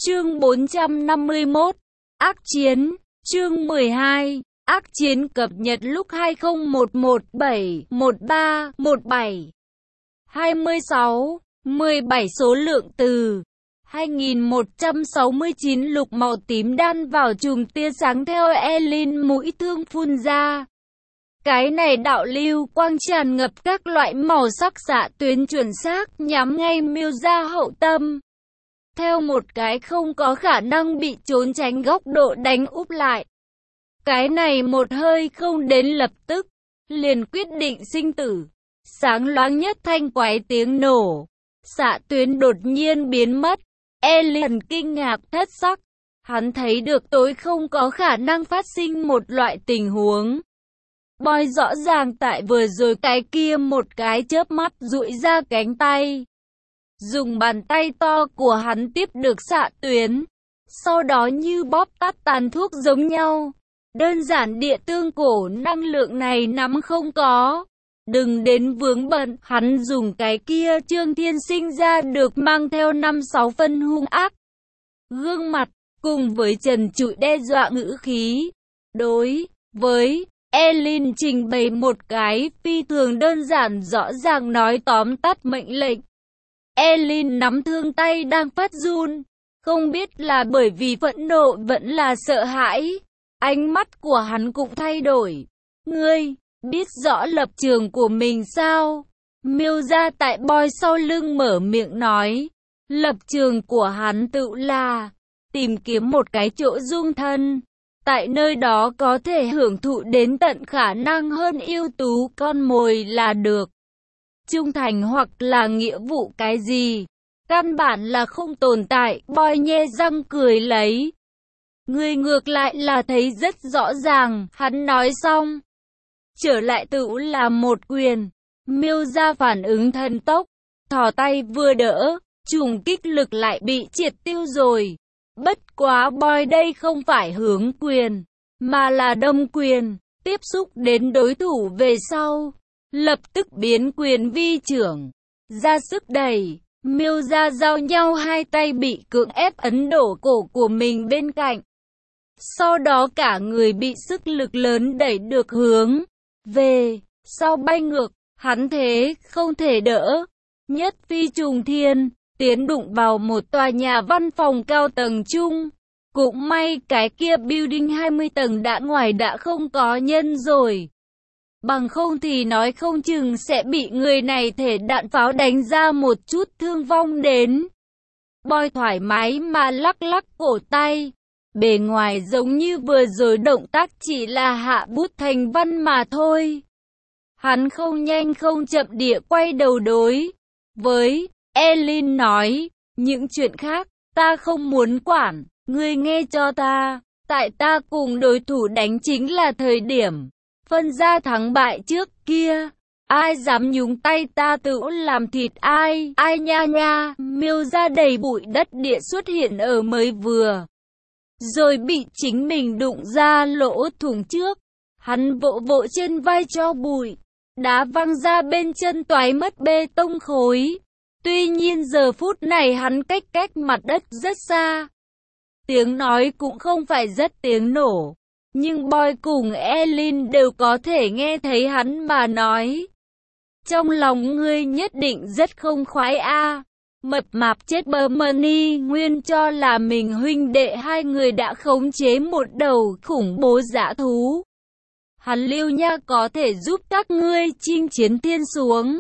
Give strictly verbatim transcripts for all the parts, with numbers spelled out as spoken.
Chương bốn trăm năm mươi mốt. Ác chiến. Chương mười hai. Ác chiến cập nhật lúc hai không một một bảy một ba một bảy. hai mươi sáu, mười bảy số lượng từ. hai nghìn một trăm sáu mươi chín lục màu tím đan vào chùm tia sáng theo Elin mũi thương phun ra. Cái này đạo lưu quang tràn ngập các loại màu sắc xạ tuyến chuẩn xác nhắm ngay miêu ra hậu tâm. Theo một cái không có khả năng bị trốn tránh góc độ đánh úp lại. Cái này một hơi không đến lập tức, liền quyết định sinh tử. Sáng loáng nhất thanh quái tiếng nổ. Xạ tuyến đột nhiên biến mất. Elin kinh ngạc thất sắc. Hắn thấy được tối không có khả năng phát sinh một loại tình huống. Boy rõ ràng tại vừa rồi cái kia một cái chớp mắt duỗi ra cánh tay. Dùng bàn tay to của hắn tiếp được xạ tuyến. Sau đó như bóp tắt tàn thuốc giống nhau. Đơn giản địa tương cổ năng lượng này nắm không có. Đừng đến vướng bận, hắn dùng cái kia Trương Thiên sinh ra được mang theo năm sáu phân hung ác. Gương mặt, cùng với trần trụi đe dọa ngữ khí. Đối với Elin trình bày một cái phi thường đơn giản rõ ràng nói tóm tắt mệnh lệnh. Elin nắm thương tay đang phát run. Không biết là bởi vì phẫn nộ vẫn là sợ hãi. Ánh mắt của hắn cũng thay đổi. Ngươi, biết rõ lập trường của mình sao? Miêu ra tại Boy sau lưng mở miệng nói. Lập trường của hắn tự là tìm kiếm một cái chỗ dung thân. Tại nơi đó có thể hưởng thụ đến tận khả năng hơn ưu tú con mồi là được. Trung thành hoặc là nghĩa vụ cái gì? Căn bản là không tồn tại. Boy nhe răng cười lấy. Người ngược lại là thấy rất rõ ràng. Hắn nói xong. Trở lại tự là một quyền. Miêu ra phản ứng thần tốc. Thò tay vừa đỡ. Trùng kích lực lại bị triệt tiêu rồi. Bất quá Boy đây không phải hướng quyền. Mà là đâm quyền. Tiếp xúc đến đối thủ về sau. Lập tức biến quyền vi trưởng. Ra sức đẩy. Miêu ra giao nhau hai tay bị cưỡng ép ấn đổ cổ của mình bên cạnh. Sau đó cả người bị sức lực lớn đẩy được hướng về sau bay ngược. Hắn thế không thể đỡ. Nhất phi trùng thiên. Tiến đụng vào một tòa nhà văn phòng cao tầng chung. Cũng may cái kia building hai mươi tầng đã ngoài đã không có nhân rồi. Bằng không thì nói không chừng sẽ bị người này thể đạn pháo đánh ra một chút thương vong đến. Boy thoải mái mà lắc lắc cổ tay. Bề ngoài giống như vừa rồi động tác chỉ là hạ bút thành văn mà thôi. Hắn không nhanh không chậm địa quay đầu đối với Elin nói. Những chuyện khác ta không muốn quản. Ngươi nghe cho ta. Tại ta cùng đối thủ đánh chính là thời điểm phân ra thắng bại trước kia. Ai dám nhúng tay ta tự làm thịt ai. Ai nha nha. Miêu ra đầy bụi đất địa xuất hiện ở mới vừa rồi bị chính mình đụng ra lỗ thủng trước. Hắn vỗ vỗ trên vai cho bụi. Đá văng ra bên chân toái mất bê tông khối. Tuy nhiên giờ phút này hắn cách cách mặt đất rất xa. Tiếng nói cũng không phải rất tiếng nổ. Nhưng Boy cùng Elin đều có thể nghe thấy hắn mà nói. Trong lòng ngươi nhất định rất không khoái a. À. Mập mạp chết bơ money nguyên cho là mình huynh đệ hai người đã khống chế một đầu khủng bố dã thú. Hắn lưu nha có thể giúp các ngươi chinh chiến thiên xuống.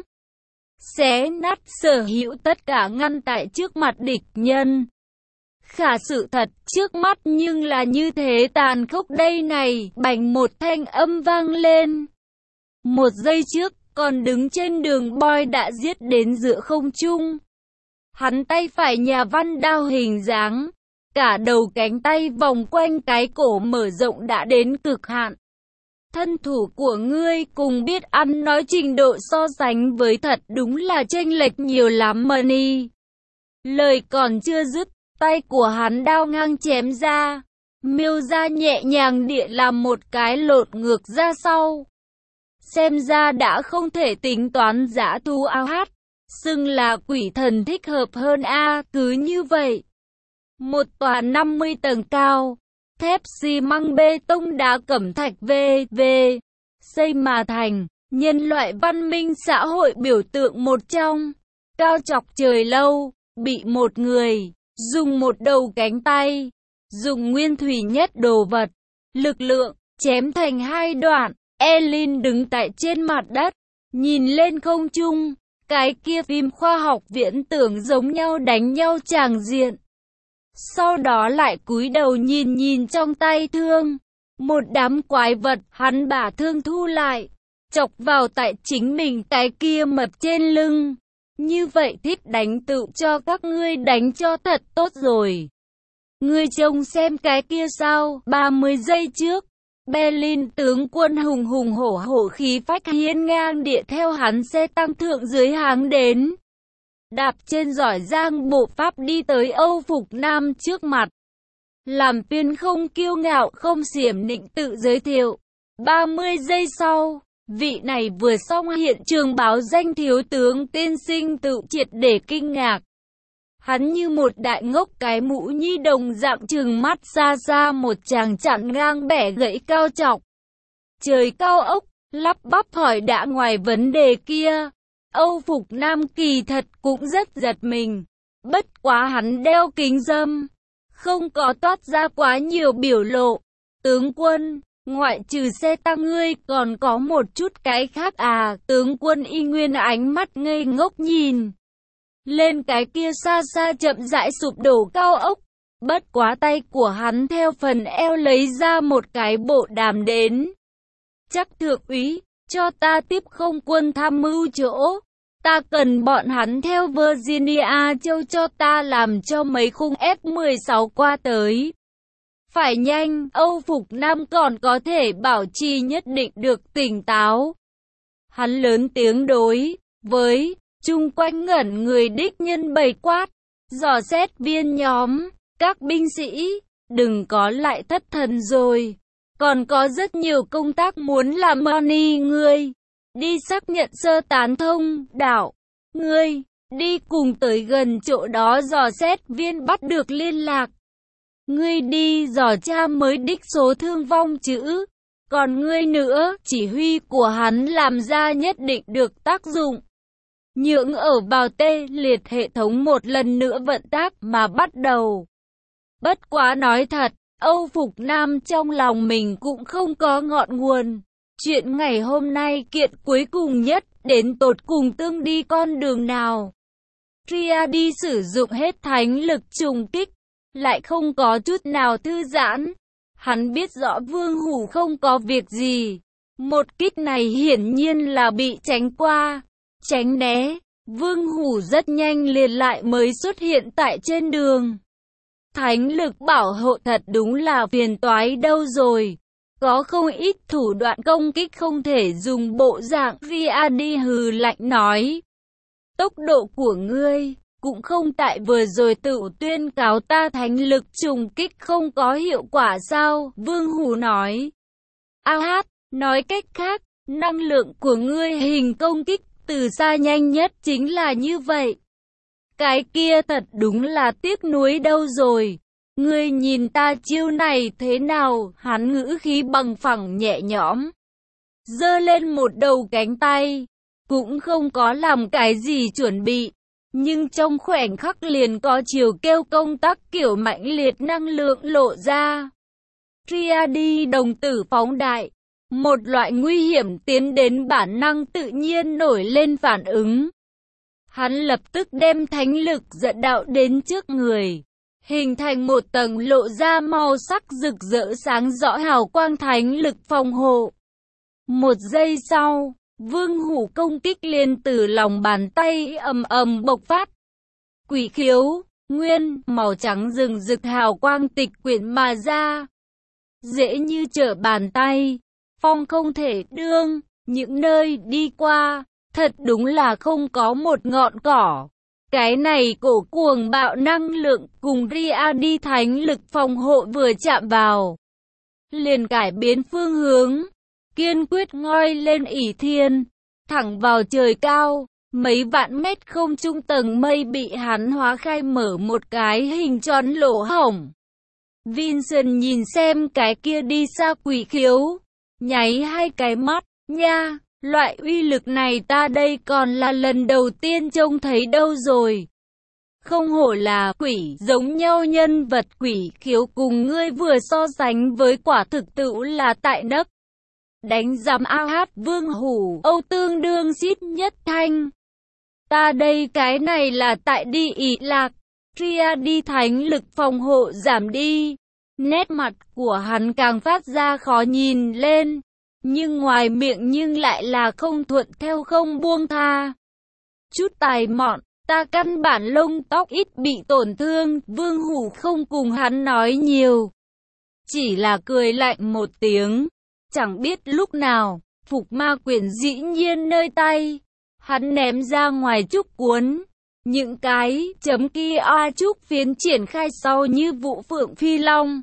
Xé nát sở hữu tất cả ngăn tại trước mặt địch nhân. Khả sự thật trước mắt nhưng là như thế tàn khốc đây này. Bành một thanh âm vang lên. Một giây trước còn đứng trên đường Boy đã giết đến giữa không trung. Hắn tay phải nhà văn đao hình dáng. Cả đầu cánh tay vòng quanh cái cổ mở rộng đã đến cực hạn. Thân thủ của ngươi cùng biết ăn nói trình độ so sánh với thật đúng là chênh lệch nhiều lắm money. Lời còn chưa dứt. Tay của hắn đao ngang chém ra. Miêu ra nhẹ nhàng địa làm một cái lột ngược ra sau. Xem ra đã không thể tính toán dã thú ao hát. Xưng là quỷ thần thích hợp hơn a. Cứ như vậy Một tòa năm mươi tầng cao, thép xi măng bê tông đá cẩm thạch vê vê xây mà thành, nhân loại văn minh xã hội biểu tượng một trong, cao chọc trời lâu, bị một người, dùng một đầu cánh tay, dùng nguyên thủy nhất đồ vật, lực lượng, chém thành hai đoạn. Elin đứng tại trên mặt đất, nhìn lên không trung, cái kia phim khoa học viễn tưởng giống nhau đánh nhau tràng diện. Sau đó lại cúi đầu nhìn nhìn trong tay thương, một đám quái vật, hắn bả thương thu lại, chọc vào tại chính mình cái kia mập trên lưng. Như vậy thích đánh tựu cho các ngươi đánh cho thật tốt rồi. Ngươi trông xem cái kia sao, ba mươi giây trước. Berlin tướng quân hùng hùng hổ hổ khí phách hiên ngang địa theo hắn xe tăng thượng dưới háng đến. Đạp trên giỏi giang bộ pháp đi tới Âu Phục Nam trước mặt. Làm Tuyên không kiêu ngạo không xiểm nịnh tự giới thiệu. ba mươi giây sau, vị này vừa xong hiện trường báo danh thiếu tướng tiên sinh tự triệt để kinh ngạc. Hắn như một đại ngốc cái mũ nhi đồng dạng trừng mắt xa xa một chàng chặn ngang bẻ gãy cao chọc. Trời cao ốc, lắp bắp hỏi đã ngoài vấn đề kia. Âu Phục Nam kỳ thật cũng rất giật mình. Bất quá hắn đeo kính râm, không có toát ra quá nhiều biểu lộ. Tướng quân, ngoại trừ xe tăng ngươi còn có một chút cái khác à? Tướng quân y nguyên ánh mắt ngây ngốc nhìn lên cái kia xa xa chậm rãi sụp đổ cao ốc. Bất quá tay của hắn theo phần eo lấy ra một cái bộ đàm đến. Chắc thượng úy, cho ta tiếp không quân tham mưu chỗ. Ta cần bọn hắn theo Virginia châu cho ta làm cho mấy khung F mười sáu qua tới. Phải nhanh, Âu Phục Nam còn có thể bảo trì nhất định được tỉnh táo. Hắn lớn tiếng đối với chung quanh ngẩn người đích nhân bầy quát, dò xét viên nhóm, các binh sĩ, đừng có lại thất thần rồi. Còn có rất nhiều công tác muốn làm money ngươi. Đi xác nhận sơ tán thông, đảo, ngươi, đi cùng tới gần chỗ đó dò xét viên bắt được liên lạc. Ngươi đi dò tra mới đích số thương vong chữ. Còn ngươi nữa, chỉ huy của hắn làm ra nhất định được tác dụng. Nhượng ở vào tê liệt hệ thống một lần nữa vận tác mà bắt đầu. Bất quá nói thật, Âu Phục Nam trong lòng mình cũng không có ngọn nguồn. Chuyện ngày hôm nay kiện cuối cùng nhất, đến tột cùng tương đi con đường nào. Ria đi sử dụng hết thánh lực trùng kích, lại không có chút nào thư giãn. Hắn biết rõ Vương Hủ không có việc gì. Một kích này hiển nhiên là bị tránh qua, tránh né. Vương Hủ rất nhanh liền lại mới xuất hiện tại trên đường. Thánh lực bảo hộ thật đúng là phiền toái đâu rồi. Có không ít thủ đoạn công kích không thể dùng bộ dạng. Ria đi hừ lạnh nói. Tốc độ của ngươi cũng không tại vừa rồi tự tuyên cáo ta thánh lực trùng kích không có hiệu quả sao? Vương Hủ nói. A hát, nói cách khác, năng lượng của ngươi hình công kích từ xa nhanh nhất chính là như vậy. Cái kia thật đúng là tiếc nuối đâu rồi. Ngươi nhìn ta chiêu này thế nào? Hắn ngữ khí bằng phẳng nhẹ nhõm, giơ lên một đầu cánh tay, cũng không có làm cái gì chuẩn bị. Nhưng trong khoảnh khắc liền có chiều kêu công tác kiểu mãnh liệt năng lượng lộ ra. Ria đi đồng tử phóng đại, một loại nguy hiểm tiến đến bản năng tự nhiên nổi lên phản ứng. Hắn lập tức đem thánh lực dẫn đạo đến trước người, hình thành một tầng lộ ra màu sắc rực rỡ sáng rõ hào quang thánh lực phòng hộ. Một giây sau, Vương Hủ công kích liền từ lòng bàn tay ầm ầm bộc phát. Quỷ khiếu, nguyên, màu trắng rừng rực hào quang tịch quyển mà ra. Dễ như trở bàn tay, phong không thể đương, những nơi đi qua, thật đúng là không có một ngọn cỏ. Cái này cổ cuồng bạo năng lượng cùng Ria đi thánh lực phòng hộ vừa chạm vào, liền cải biến phương hướng, kiên quyết ngoi lên ỷ thiên, thẳng vào trời cao. Mấy vạn mét không trung tầng mây bị hắn hóa khai mở một cái hình tròn lỗ hổng. Vincent nhìn xem cái kia đi xa quỷ khiếu, nháy hai cái mắt, nha, loại uy lực này ta đây còn là lần đầu tiên trông thấy đâu rồi. Không hổ là quỷ giống nhau nhân vật, quỷ khiếu cùng ngươi vừa so sánh với quả thực tựu là tại nấc. Đánh giám ao hát vương hủ Âu tương đương xít nhất thanh. Ta đây cái này là tại đi ý lạc, Ria đi thánh lực phòng hộ giảm đi. Nét mặt của hắn càng phát ra khó nhìn lên, nhưng ngoài miệng nhưng lại là không thuận theo không buông tha. Chút tài mọn, ta căn bản lông tóc ít bị tổn thương, vương hủ không cùng hắn nói nhiều. Chỉ là cười lạnh một tiếng, chẳng biết lúc nào, phục ma quyển dĩ nhiên nơi tay. Hắn ném ra ngoài trúc cuốn, những cái chấm kia oa trúc phiến triển khai sau như vụ phượng phi long.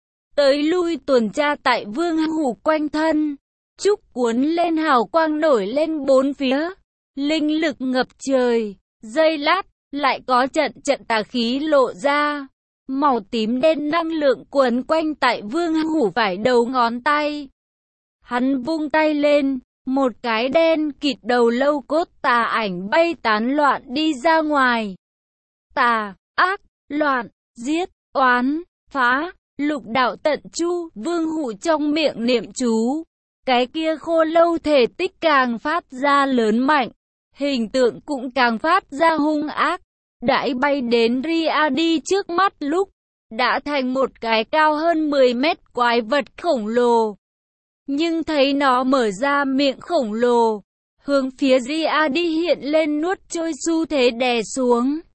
Tới lui tuần tra tại vương hủ quanh thân, trúc cuốn lên hào quang nổi lên bốn phía, linh lực ngập trời, giây lát, lại có trận trận tà khí lộ ra, màu tím đen năng lượng quấn quanh tại vương hủ vải đầu ngón tay. Hắn vung tay lên, một cái đen kịt đầu lâu cốt tà ảnh bay tán loạn đi ra ngoài. Tà, ác, loạn, giết, oán, phá, lục đạo tận chu, vương hủ trong miệng niệm chú. Cái kia khô lâu thể tích càng phát ra lớn mạnh, hình tượng cũng càng phát ra hung ác. Đãi bay đến Ria đi trước mắt lúc, đã thành một cái cao hơn mười mét quái vật khổng lồ. Nhưng thấy nó mở ra miệng khổng lồ, hướng phía Ria đi hiện lên nuốt trôi xu thế đè xuống.